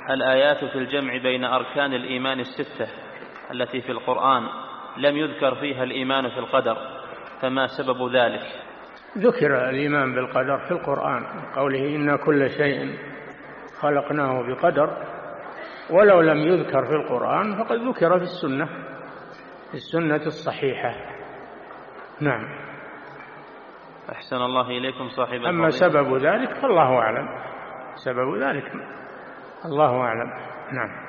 الآيات في الجمع بين أركان الإيمان الستة التي في القرآن لم يذكر فيها الإيمان في القدر، فما سبب ذلك؟ ذكر الإيمان بالقدر في القرآن، قوله إن كل شيء خلقناه بقدر، ولو لم يذكر في القرآن فقد ذكر في السنة الصحيحة. نعم. أحسن الله إليكم صاحب. أما سبب ذلك فالله أعلم، سبب ذلك الله أعلم. نعم.